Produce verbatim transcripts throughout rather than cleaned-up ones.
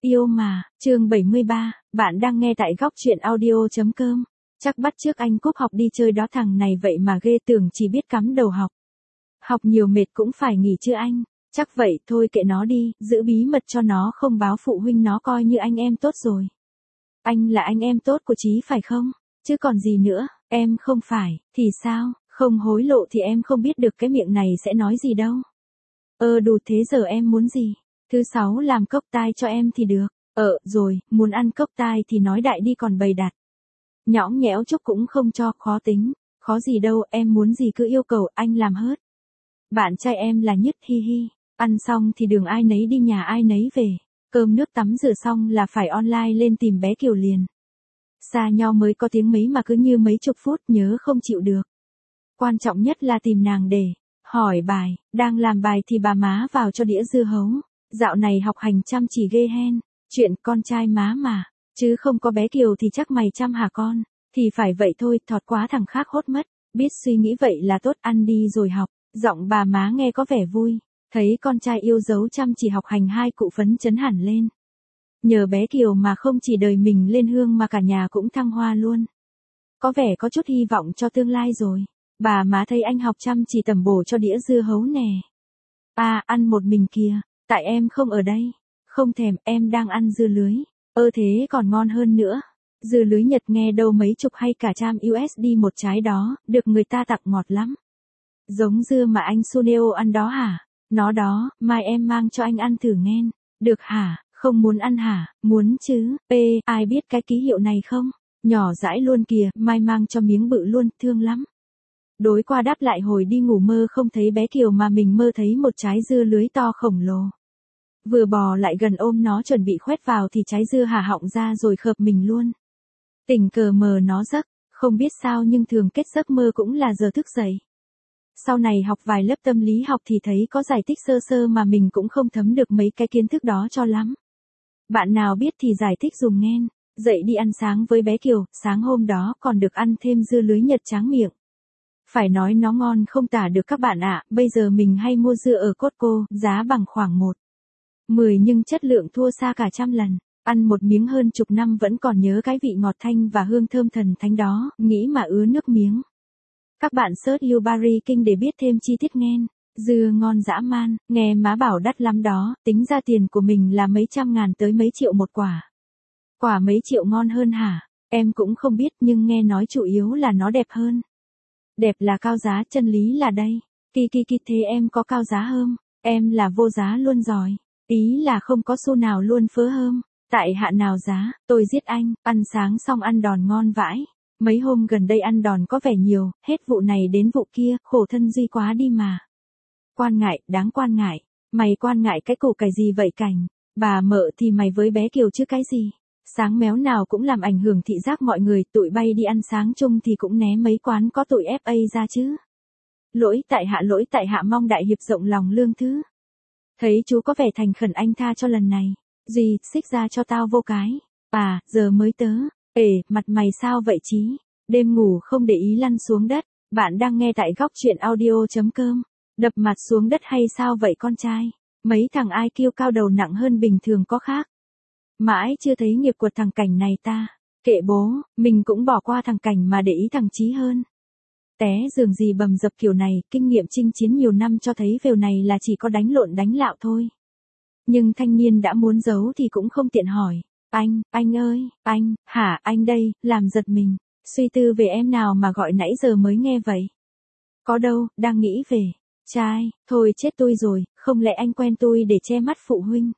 Yêu mà, chương bảy mươi ba, bạn đang nghe tại góc truyện audio.com. Chắc bắt trước anh cúp học đi chơi đó, thằng này vậy mà ghê, tưởng chỉ biết cắm đầu học. Học nhiều mệt cũng phải nghỉ chứ anh, chắc vậy thôi kệ nó đi, giữ bí mật cho nó, không báo phụ huynh, nó coi như anh em tốt rồi. Anh là anh em tốt của Chí phải không? Chứ còn gì nữa, em không phải, thì sao, không hối lộ thì em không biết được cái miệng này sẽ nói gì đâu. Ơ đù, thế giờ em muốn gì? Thứ sáu làm cốc tai cho em thì được. Ờ, rồi, muốn ăn cốc tai thì nói đại đi còn bày đặt. Nhõng nhẽo chút cũng không cho, khó tính. Khó gì đâu, em muốn gì cứ yêu cầu, anh làm hết. Bạn trai em là nhất, hi hi. Ăn xong thì đường ai nấy đi, nhà ai nấy về. Cơm nước tắm rửa xong là phải online lên tìm bé Kiều liền. Xa nhau mới có tiếng mấy mà cứ như mấy chục phút, nhớ không chịu được. Quan trọng nhất là tìm nàng để hỏi bài, đang làm bài thì bà má vào cho đĩa dưa hấu. Dạo này học hành chăm chỉ ghê hen, chuyện con trai má mà, chứ không có bé Kiều thì chắc mày chăm hả con, thì phải vậy thôi, thọt quá thằng khác hốt mất, biết suy nghĩ vậy là tốt, ăn đi rồi học, giọng bà má nghe có vẻ vui, thấy con trai yêu dấu chăm chỉ học hành, hai cụ phấn chấn hẳn lên. Nhờ bé Kiều mà không chỉ đời mình lên hương mà cả nhà cũng thăng hoa luôn. Có vẻ có chút hy vọng cho tương lai rồi. Bà má thấy anh học chăm chỉ tẩm bổ cho đĩa dưa hấu nè. À, ăn một mình kìa, tại em không ở đây. Không thèm, em đang ăn dưa lưới. Ơ thế còn ngon hơn nữa. Dưa lưới Nhật nghe đâu mấy chục hay cả trăm u ét đê một trái đó, được người ta tặng ngọt lắm. Giống dưa mà anh Suneo ăn đó hả? Nó đó, mai em mang cho anh ăn thử nghen. Được hả? Không muốn ăn hả? Muốn chứ. P, ai biết cái ký hiệu này không? Nhỏ dãi luôn kìa, mai mang cho miếng bự luôn, thương lắm. Đối qua đáp lại, hồi đi ngủ mơ không thấy bé Kiều mà mình mơ thấy một trái dưa lưới to khổng lồ. Vừa bò lại gần ôm nó chuẩn bị khoét vào thì trái dưa hà họng ra rồi khợp mình luôn. Tình cờ mờ nó giấc, không biết sao nhưng thường kết giấc mơ cũng là giờ thức dậy. Sau này học vài lớp tâm lý học thì thấy có giải thích sơ sơ mà mình cũng không thấm được mấy cái kiến thức đó cho lắm. Bạn nào biết thì giải thích dùm nghen. Dậy đi ăn sáng với bé Kiều, sáng hôm đó còn được ăn thêm dưa lưới Nhật tráng miệng. Phải nói nó ngon không tả được các bạn ạ, bây giờ mình hay mua dưa ở Costco, giá bằng khoảng một mười nhưng chất lượng thua xa cả trăm lần. Ăn một miếng hơn chục năm vẫn còn nhớ cái vị ngọt thanh và hương thơm thần thánh đó, nghĩ mà ứa nước miếng. Các bạn search Yubari King để biết thêm chi tiết nghen. Dưa ngon dã man, nghe má bảo đắt lắm đó, tính ra tiền của mình là mấy trăm ngàn tới mấy triệu một quả. Quả mấy triệu ngon hơn hả? Em cũng không biết nhưng nghe nói chủ yếu là nó đẹp hơn. Đẹp là cao giá, chân lý là đây. Kỳ kỳ kỳ, thế em có cao giá không? Em là vô giá luôn rồi. Ý là không có xu nào luôn phớ hơm. Tại hạ nào giá, tôi giết anh, ăn sáng xong ăn đòn ngon vãi. Mấy hôm gần đây ăn đòn có vẻ nhiều, hết vụ này đến vụ kia, khổ thân Duy quá đi mà. Quan ngại, đáng quan ngại. Mày quan ngại cái củ cải gì vậy Cảnh? Bà mợ thì mày với bé Kiều chứ cái gì? Sáng méo nào cũng làm ảnh hưởng thị giác mọi người, tụi bay đi ăn sáng chung thì cũng né mấy quán có tụi ép a ra chứ. Lỗi tại hạ, lỗi tại hạ, mong đại hiệp rộng lòng lương thứ. Thấy chú có vẻ thành khẩn, anh tha cho lần này. Duy, xích ra cho tao vô cái. À, giờ mới tớ. Ể, mặt mày sao vậy Chí? Đêm ngủ không để ý lăn xuống đất. Bạn đang nghe tại góc truyện audio.com. Đập mặt xuống đất hay sao vậy con trai? Mấy thằng i kiu cao đầu nặng hơn bình thường có khác. Mãi chưa thấy nghiệp của thằng Cảnh này ta. Kệ bố, mình cũng bỏ qua thằng Cảnh mà để ý thằng Chí hơn. Té giường gì bầm dập kiểu này, kinh nghiệm chinh chiến nhiều năm cho thấy vều này là chỉ có đánh lộn đánh lạo thôi. Nhưng thanh niên đã muốn giấu thì cũng không tiện hỏi. Anh, anh ơi, anh, hả anh đây, làm giật mình. Suy tư về em nào mà gọi nãy giờ mới nghe vậy. Có đâu, đang nghĩ về. Trai, thôi chết tôi rồi, không lẽ anh quen tôi để che mắt phụ huynh.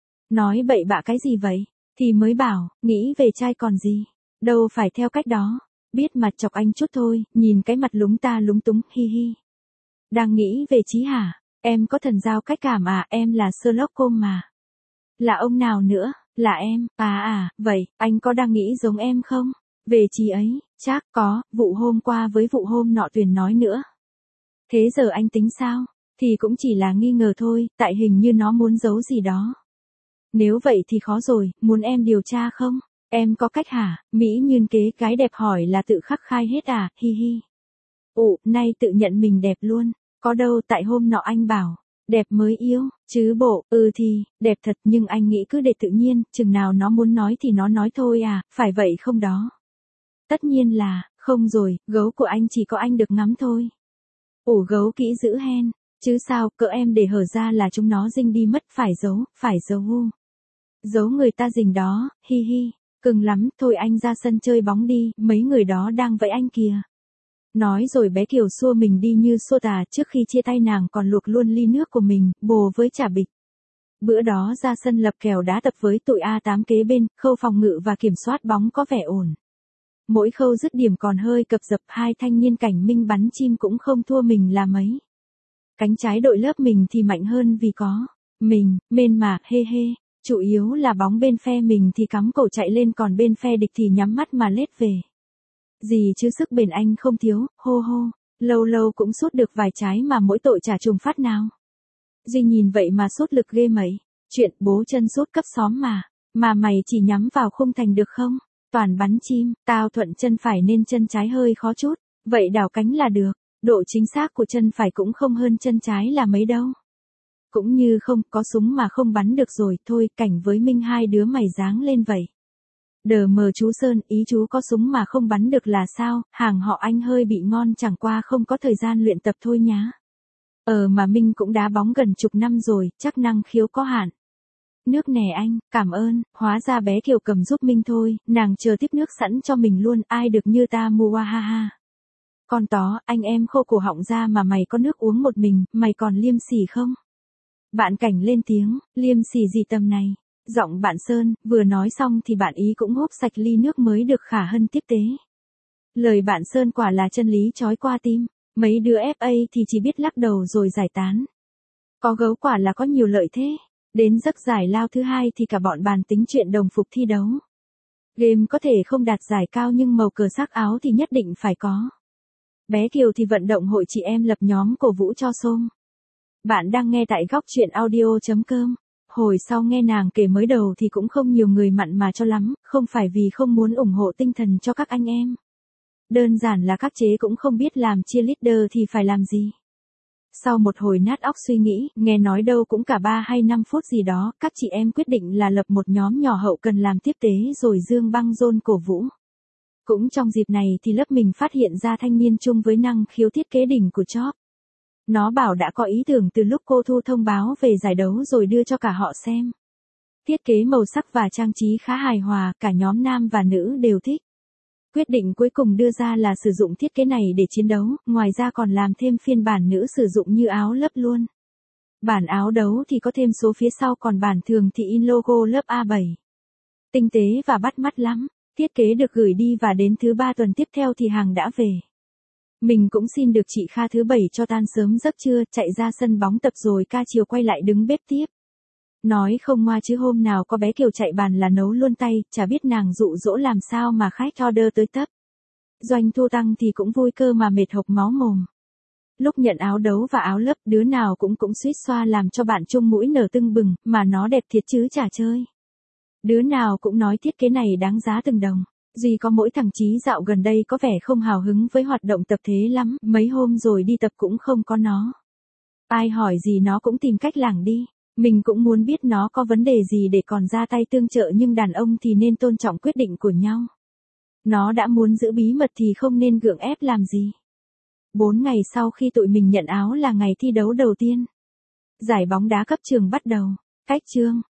Nói bậy bạ cái gì vậy? Thì mới bảo, nghĩ về trai còn gì. Đâu phải theo cách đó. Biết mặt chọc anh chút thôi, nhìn cái mặt lúng ta lúng túng, hi hi. Đang nghĩ về Chí hả? Em có thần giao cách cảm à? Em là Sherlock Holmes mà. Là ông nào nữa? Là em. À à, vậy, anh có đang nghĩ giống em không? Về Chí ấy, chắc có, vụ hôm qua với vụ hôm nọ Tuyền nói nữa. Thế giờ anh tính sao? Thì cũng chỉ là nghi ngờ thôi, tại hình như nó muốn giấu gì đó. Nếu vậy thì khó rồi, muốn em điều tra không? Em có cách hả? Mỹ Nhơn kế gái đẹp hỏi là tự khắc khai hết à, hi hi. Ồ, nay tự nhận mình đẹp luôn. Có đâu, tại hôm nọ anh bảo, Đẹp mới yêu, chứ bộ, ừ thì, đẹp thật nhưng anh nghĩ cứ để tự nhiên, chừng nào nó muốn nói thì nó nói thôi à, phải vậy không đó? Tất nhiên là, không rồi, gấu của anh chỉ có anh được ngắm thôi. Ủ gấu kỹ giữ hen, chứ sao, cỡ em để hở ra là chúng nó rinh đi mất, phải giấu, phải giấu u. Giấu người ta rình đó, hi hi, cưng lắm, thôi anh ra sân chơi bóng đi, mấy người đó đang vẫy anh kìa. Nói rồi bé Kiều xua mình đi như xua tà, trước khi chia tay nàng còn luộc luôn ly nước của mình, bồ với chả bịch. Bữa đó ra sân lập kèo đá tập với tụi A tám kế bên, khâu phòng ngự và kiểm soát bóng có vẻ ổn. Mỗi khâu dứt điểm còn hơi cập dập, hai thanh niên cảnh minh bắn chim cũng không thua mình là mấy. Cánh trái đội lớp mình thì mạnh hơn vì có mình, mên mà, hê hê. Chủ yếu là bóng bên phe mình thì cắm cổ chạy lên còn bên phe địch thì nhắm mắt mà lết về. Gì chứ sức bền anh không thiếu, hô hô, lâu lâu cũng sút được vài trái mà mỗi tội chả trùng phát nào. Duy nhìn vậy mà sút lực ghê mấy, chuyện bố chân sút cấp xóm mà, mà mày chỉ nhắm vào khung thành được không? Toàn bắn chim, tao thuận chân phải nên chân trái hơi khó chút, vậy đảo cánh là được, độ chính xác của chân phải cũng không hơn chân trái là mấy đâu. Cũng như không, có súng mà không bắn được rồi, thôi, Cảnh với Minh hai đứa mày dáng lên vậy. Đờ mờ chú Sơn, ý chú có súng mà không bắn được là sao, hàng họ anh hơi bị ngon chẳng qua không có thời gian luyện tập thôi nhá. Ờ mà Minh cũng đá bóng gần chục năm rồi, chắc năng khiếu có hạn. Nước nè anh, cảm ơn, hóa ra bé Kiều cầm giúp Minh thôi, nàng chờ tiếp nước sẵn cho mình luôn, ai được như ta mua ha ha. Con tó, anh em khô cổ họng ra mà mày có nước uống một mình, mày còn liêm sỉ không? Bạn Cảnh lên tiếng, liêm sỉ gì tầm này? Giọng bạn Sơn, vừa nói xong thì bạn ý cũng húp sạch ly nước mới được Khả Hân tiếp tế. Lời bạn Sơn quả là chân lý chói qua tim, mấy đứa ép a thì chỉ biết lắc đầu rồi giải tán. Có gấu quả là có nhiều lợi thế, đến giấc giải lao thứ hai thì cả bọn bàn tính chuyện đồng phục thi đấu. Game có thể không đạt giải cao nhưng màu cờ sắc áo thì nhất định phải có. Bé Kiều thì vận động hội chị em lập nhóm cổ vũ cho xôm. Bạn đang nghe tại góc truyện audio chấm com. Hồi sau nghe nàng kể mới đầu thì cũng không nhiều người mặn mà cho lắm, không phải vì không muốn ủng hộ tinh thần cho các anh em. Đơn giản là các chế cũng không biết làm cheerleader thì phải làm gì. Sau một hồi nát óc suy nghĩ, nghe nói đâu cũng cả ba hay năm phút gì đó, các chị em quyết định là lập một nhóm nhỏ hậu cần làm tiếp tế rồi dương băng rôn cổ vũ. Cũng trong dịp này thì lớp mình phát hiện ra thanh niên chung với năng khiếu thiết kế đỉnh của Chop. Nó bảo đã có ý tưởng từ lúc cô Thu thông báo về giải đấu rồi đưa cho cả họ xem. Thiết kế màu sắc và trang trí khá hài hòa, cả nhóm nam và nữ đều thích. Quyết định cuối cùng đưa ra là sử dụng thiết kế này để chiến đấu, ngoài ra còn làm thêm phiên bản nữ sử dụng như áo lớp luôn. Bản áo đấu thì có thêm số phía sau còn bản thường thì in logo lớp A bảy. Tinh tế và bắt mắt lắm, thiết kế được gửi đi và đến thứ ba tuần tiếp theo thì hàng đã về. Mình cũng xin được chị Kha thứ bảy cho tan sớm giấc trưa, chạy ra sân bóng tập rồi ca chiều quay lại đứng bếp tiếp. Nói không ngoa chứ hôm nào có bé Kiều chạy bàn là nấu luôn tay, chả biết nàng dụ dỗ làm sao mà khách order tới tấp. Doanh thu tăng thì cũng vui cơ mà mệt hộc máu mồm. Lúc nhận áo đấu và áo lớp đứa nào cũng cũng suýt xoa làm cho bạn chung mũi nở tưng bừng, mà nó đẹp thiệt chứ chả chơi. Đứa nào cũng nói thiết kế này đáng giá từng đồng. Duy có mỗi thằng Chí dạo gần đây có vẻ không hào hứng với hoạt động tập thế lắm, mấy hôm rồi đi tập cũng không có nó. Ai hỏi gì nó cũng tìm cách lảng đi. Mình cũng muốn biết nó có vấn đề gì để còn ra tay tương trợ nhưng đàn ông thì nên tôn trọng quyết định của nhau. Nó đã muốn giữ bí mật thì không nên gượng ép làm gì. Bốn ngày sau khi tụi mình nhận áo là ngày thi đấu đầu tiên. Giải bóng đá cấp trường bắt đầu. Cách chương,